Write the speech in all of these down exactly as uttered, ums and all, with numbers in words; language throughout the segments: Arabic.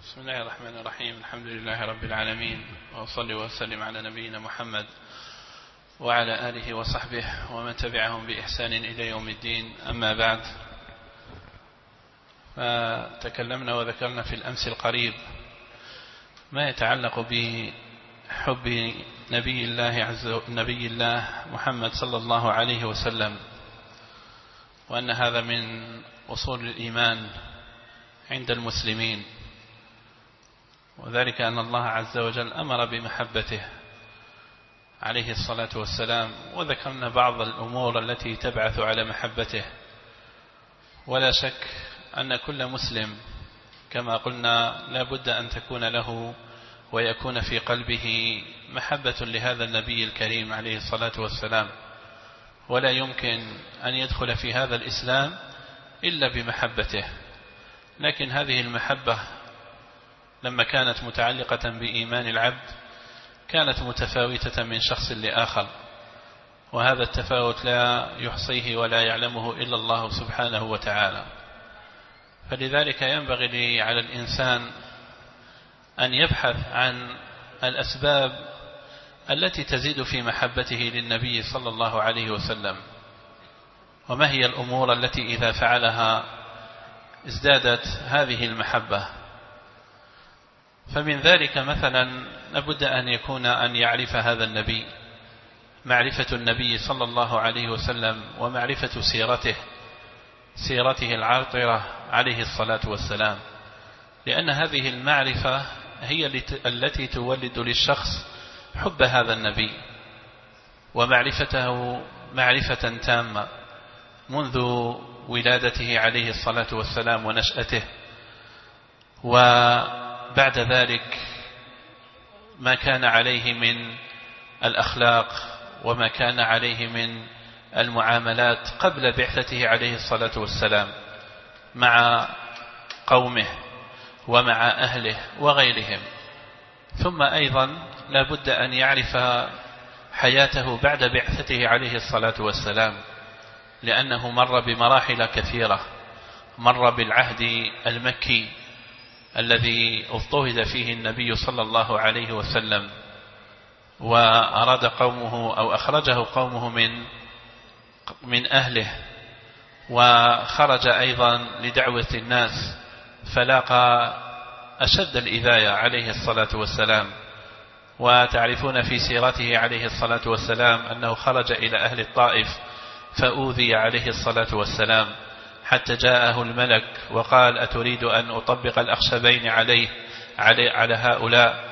بسم الله الرحمن الرحيم. الحمد لله رب العالمين، وأصلي وأسلم على نبينا محمد وعلى آله وصحبه ومن تبعهم بإحسان إلى يوم الدين. أما بعد، فتكلمنا وذكرنا في الأمس القريب ما يتعلق بحب نبي الله عز نبي الله محمد صلى الله عليه وسلم، وأن هذا من أصول الإيمان عند المسلمين، وذلك أن الله عز وجل أمر بمحبته عليه الصلاة والسلام، وذكرنا بعض الأمور التي تبعث على محبته. ولا شك أن كل مسلم كما قلنا لا بد أن تكون له ويكون في قلبه محبة لهذا النبي الكريم عليه الصلاة والسلام، ولا يمكن أن يدخل في هذا الإسلام إلا بمحبته. لكن هذه المحبة لما كانت متعلقة بإيمان العبد كانت متفاوتة من شخص لآخر، وهذا التفاوت لا يحصيه ولا يعلمه إلا الله سبحانه وتعالى. فلذلك ينبغي على الإنسان أن يبحث عن الأسباب التي تزيد في محبته للنبي صلى الله عليه وسلم، وما هي الأمور التي إذا فعلها ازدادت هذه المحبة. فمن ذلك مثلا لابد أن يكون أن يعرف هذا النبي، معرفة النبي صلى الله عليه وسلم ومعرفة سيرته سيرته العاطرة عليه الصلاة والسلام، لأن هذه المعرفة هي التي تولد للشخص حب هذا النبي ومعرفته معرفة تامة منذ ولادته عليه الصلاة والسلام ونشأته، وبعد ذلك ما كان عليه من الأخلاق وما كان عليه من المعاملات قبل بعثته عليه الصلاة والسلام مع قومه ومع أهله وغيرهم. ثم أيضا لا بد أن يعرف حياته بعد بعثته عليه الصلاة والسلام، لأنه مر بمراحل كثيرة. مر بالعهد المكي الذي اضطهد فيه النبي صلى الله عليه وسلم، وأراد قومه أو أخرجه قومه من من أهله، وخرج أيضا لدعوة الناس فلاقى أشد الإذاية عليه الصلاة والسلام. وتعرفون في سيرته عليه الصلاة والسلام أنه خرج إلى أهل الطائف فأوذي عليه الصلاة والسلام حتى جاءه الملك وقال: أتريد أن أطبق الأخشبين عليه على, على هؤلاء؟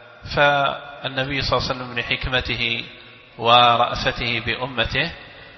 فالنبي صلى الله عليه وسلم لحكمته ورأفته بأمته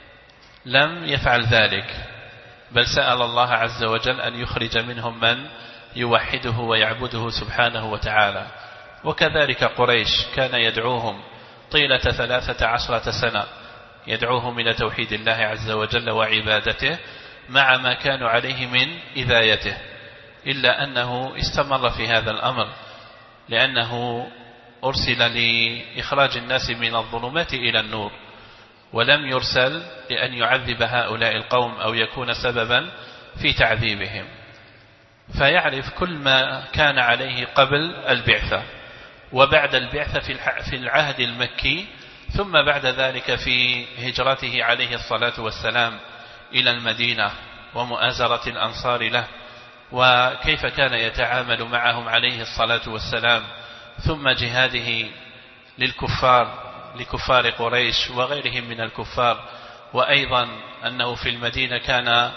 لم يفعل ذلك، بل سأل الله عز وجل أن يخرج منهم من يوحده ويعبده سبحانه وتعالى. وكذلك قريش كان يدعوهم طيلة ثلاثة عشرة سنة، يدعوهم إلى توحيد الله عز وجل وعبادته مع ما كانوا عليه من إذايته، إلا أنه استمر في هذا الأمر، لأنه أرسل لإخراج الناس من الظلمات إلى النور، ولم يرسل لأن يعذب هؤلاء القوم أو يكون سببا في تعذيبهم. فيعرف كل ما كان عليه قبل البعثة وبعد البعثة في العهد المكي، ثم بعد ذلك في هجرته عليه الصلاة والسلام إلى المدينة ومؤازرة الأنصار له، وكيف كان يتعامل معهم عليه الصلاة والسلام، ثم جهاده للكفار لكفار قريش وغيرهم من الكفار. وأيضا أنه في المدينة كان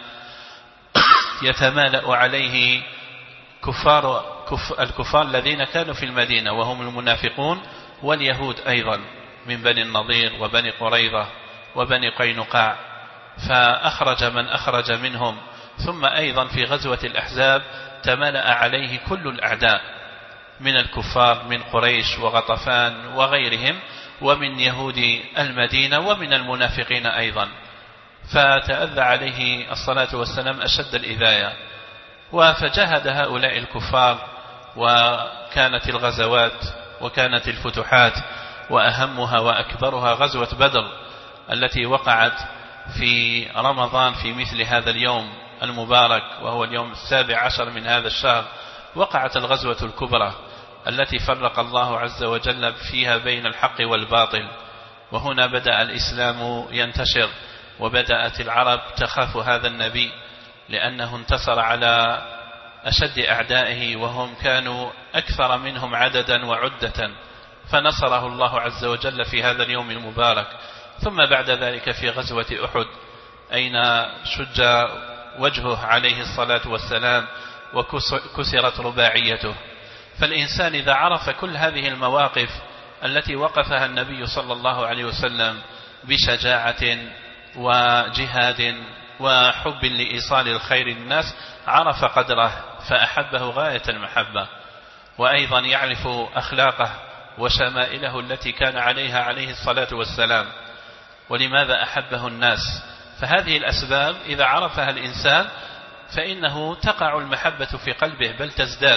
يتمالأ عليه كفار كف الكفار الذين كانوا في المدينة، وهم المنافقون واليهود أيضا من بني النضير وبني قريظة وبني قينقاع، فأخرج من أخرج منهم. ثم أيضا في غزوة الأحزاب تملأ عليه كل الأعداء من الكفار من قريش وغطفان وغيرهم، ومن يهود المدينة ومن المنافقين أيضا، فتأذى عليه الصلاة والسلام أشد الإذاية. وفجاهد هؤلاء الكفار، وكانت الغزوات وكانت الفتوحات، وأهمها وأكبرها غزوة بدر التي وقعت في رمضان في مثل هذا اليوم المبارك، وهو اليوم السابع عشر من هذا الشهر وقعت الغزوة الكبرى التي فرق الله عز وجل فيها بين الحق والباطل، وهنا بدأ الإسلام ينتشر، وبدأت العرب تخاف هذا النبي لأنه انتصر على أشد أعدائه وهم كانوا أكثر منهم عددا وعدة، فنصره الله عز وجل في هذا اليوم المبارك. ثم بعد ذلك في غزوة أحد أين شج وجهه عليه الصلاة والسلام وكسرت رباعيته. فالإنسان إذا عرف كل هذه المواقف التي وقفها النبي صلى الله عليه وسلم بشجاعة وجهاد وحب لإيصال الخير للناس عرف قدره فأحبه غاية المحبة، وأيضا يعرف أخلاقه وشمائله التي كان عليها عليه الصلاة والسلام ولماذا أحبه الناس. فهذه الأسباب إذا عرفها الإنسان فإنه تقع المحبة في قلبه بل تزداد.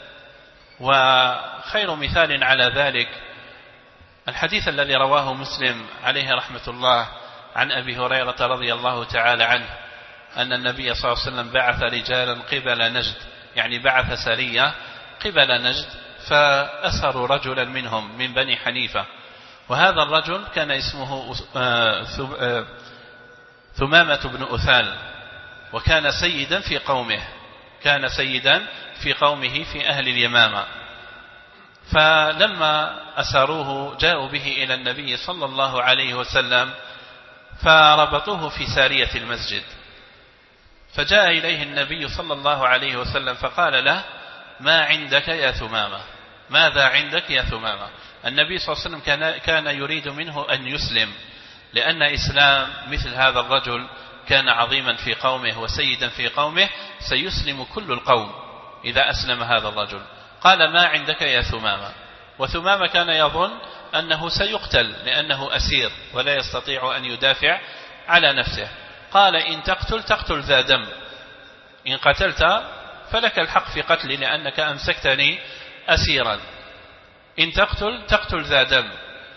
وخير مثال على ذلك الحديث الذي رواه مسلم عليه رحمة الله عن أبي هريرة رضي الله تعالى عنه أن النبي صلى الله عليه وسلم بعث رجالا قبل نجد، يعني بعث سرية قبل نجد، فأسروا رجلا منهم من بني حنيفة، وهذا الرجل كان اسمه ثمامة بن أثال، وكان سيدا في قومه كان سيدا في قومه في أهل اليمامة. فلما أسروه جاءوا به إلى النبي صلى الله عليه وسلم فربطوه في سارية المسجد، فجاء إليه النبي صلى الله عليه وسلم فقال له: ما عندك يا ثمامة؟ ماذا عندك يا ثمامة؟ النبي صلى الله عليه وسلم كان, كان يريد منه أن يسلم، لأن إسلام مثل هذا الرجل كان عظيما في قومه وسيدا في قومه، سيسلم كل القوم إذا أسلم هذا الرجل. قال: ما عندك يا ثمامة؟ وثمامة كان يظن أنه سيقتل لأنه أسير ولا يستطيع أن يدافع على نفسه. قال: إن تقتل تقتل ذا دم، إن قتلت فلك الحق في قتلي لأنك أمسكتني أسيرا، إن تقتل تقتل ذا دم.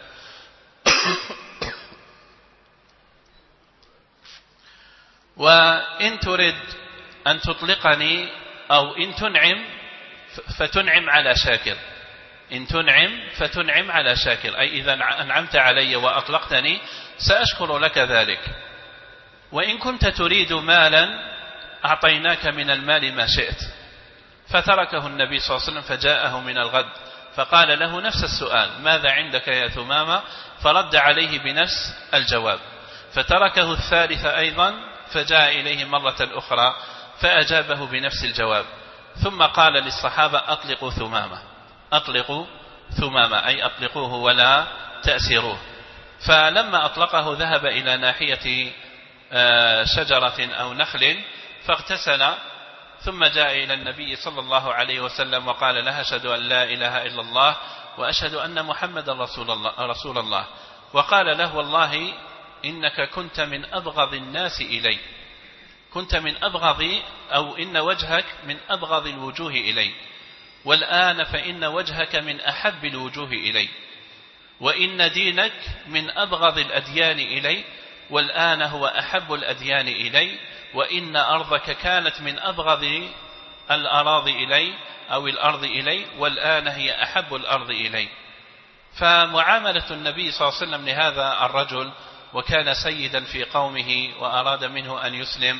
وإن ترد أن تطلقني أو إن تنعم فتنعم على شاكر، إن تنعم فتنعم على شاكر، أي إذا أنعمت علي وأطلقتني سأشكر لك ذلك. وإن كنت تريد مالا أعطيناك من المال ما شئت. فتركه النبي صلى الله عليه وسلم فجاءه من الغد فقال له نفس السؤال: ماذا عندك يا ثمامة؟ فرد عليه بنفس الجواب. فتركه الثالث أيضا فجاء إليه مرة أخرى فأجابه بنفس الجواب. ثم قال للصحابة: أطلقوا ثمامة، أطلقوا ثمامة، أي أطلقوه ولا تأسروه. فلما أطلقه ذهب إلى ناحية شجرة أو نخل فاغتسل، ثم جاء إلى النبي صلى الله عليه وسلم وقال له: أشهد أن لا إله إلا الله وأشهد أن محمد رسول الله, رسول الله. وقال له: والله إنك كنت من أبغض الناس إلي، كنت من أبغض أو إن وجهك من أبغض الوجوه إلي، والآن فإن وجهك من أحب الوجوه إلي، وإن دينك من أبغض الأديان إلي، والآن هو أحب الأديان إلي، وإن أرضك كانت من أبغض الأراضي إلي أو الأرض إلي، والآن هي أحب الأرض إلي. فمعاملة النبي صلى الله عليه وسلم لهذا الرجل، وكان سيدا في قومه وأراد منه أن يسلم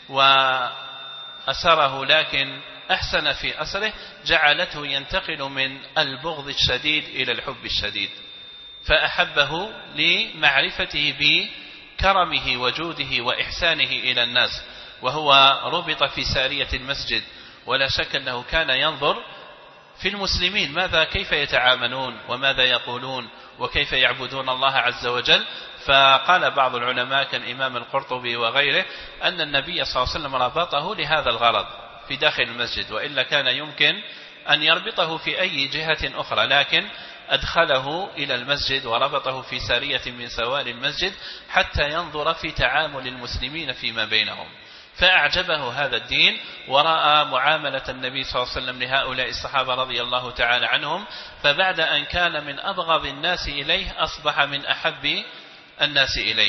وأسره لكن أحسن في أسره، جعلته ينتقل من البغض الشديد إلى الحب الشديد، فأحبه لمعرفته بكرمه وجوده وإحسانه إلى الناس. وهو ربط في سارية المسجد، ولا شك أنه كان ينظر في المسلمين ماذا كيف يتعاملون وماذا يقولون وكيف يعبدون الله عز وجل. فقال بعض العلماء كالإمام القرطبي وغيره أن النبي صلى الله عليه وسلم ربطه لهذا الغرض في داخل المسجد، وإلا كان يمكن أن يربطه في أي جهة أخرى، لكن أدخله إلى المسجد وربطه في سارية من سوار المسجد حتى ينظر في تعامل المسلمين فيما بينهم. فأعجبه هذا الدين ورأى معاملة النبي صلى الله عليه وسلم لهؤلاء الصحابة رضي الله تعالى عنهم، فبعد أن كان من أبغض الناس إليه أصبح من أحب الناس إليه.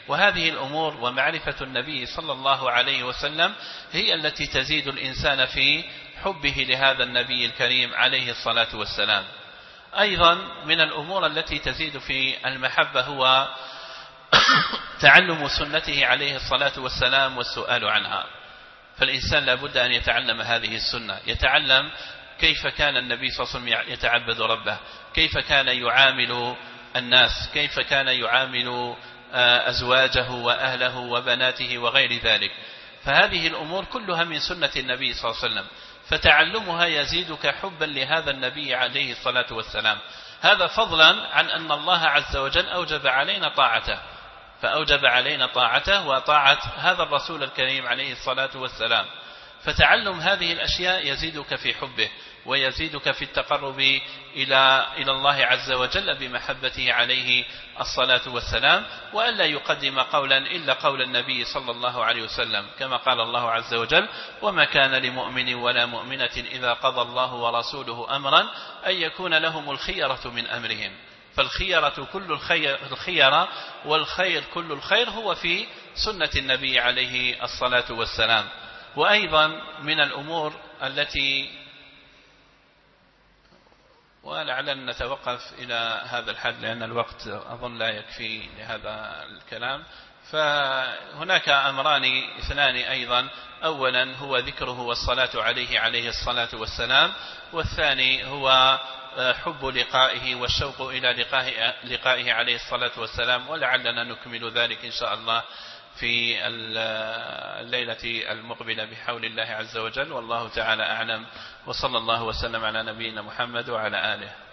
وهذه الأمور ومعرفة النبي صلى الله عليه وسلم هي التي تزيد الإنسان في حبه لهذا النبي الكريم عليه الصلاة والسلام. أيضا من الأمور التي تزيد في المحبة هو تعلم سنته عليه الصلاة والسلام والسؤال عنها. فالإنسان لابد أن يتعلم هذه السنة، يتعلم كيف كان النبي صلى الله عليه وسلم يتعبد ربه، كيف كان يعامل الناس، كيف كان يعامل أزواجه وأهله وبناته وغير ذلك. فهذه الأمور كلها من سنة النبي صلى الله عليه وسلم، فتعلمها يزيدك حبا لهذا النبي عليه الصلاة والسلام. هذا فضلا عن أن الله عز وجل أوجب علينا طاعته، فأوجب علينا طاعته وطاعة هذا الرسول الكريم عليه الصلاة والسلام. فتعلم هذه الأشياء يزيدك في حبه ويزيدك في التقرب إلى إلى الله عز وجل بمحبته عليه الصلاة والسلام، وألا يقدم قولا إلا قول النبي صلى الله عليه وسلم، كما قال الله عز وجل: وما كان لمؤمن ولا مؤمنة إذا قضى الله ورسوله أمرا أن يكون لهم الخيرة من أمرهم. فالخيرة كل الخير, الخيرة والخير كل الخير هو في سنة النبي عليه الصلاة والسلام. وأيضا من الأمور التي، ولعلنا نتوقف إلى هذا الحد لأن الوقت أظن لا يكفي لهذا الكلام. فهناك أمران اثنان أيضا: أولا هو ذكره والصلاة عليه عليه الصلاة والسلام، والثاني هو حب لقائه والشوق إلى لقائه, لقائه عليه الصلاة والسلام. ولعلنا نكمل ذلك إن شاء الله في الليلة المقبلة بحول الله عز وجل، والله تعالى أعلم، وصلى الله وسلم على نبينا محمد وعلى آله.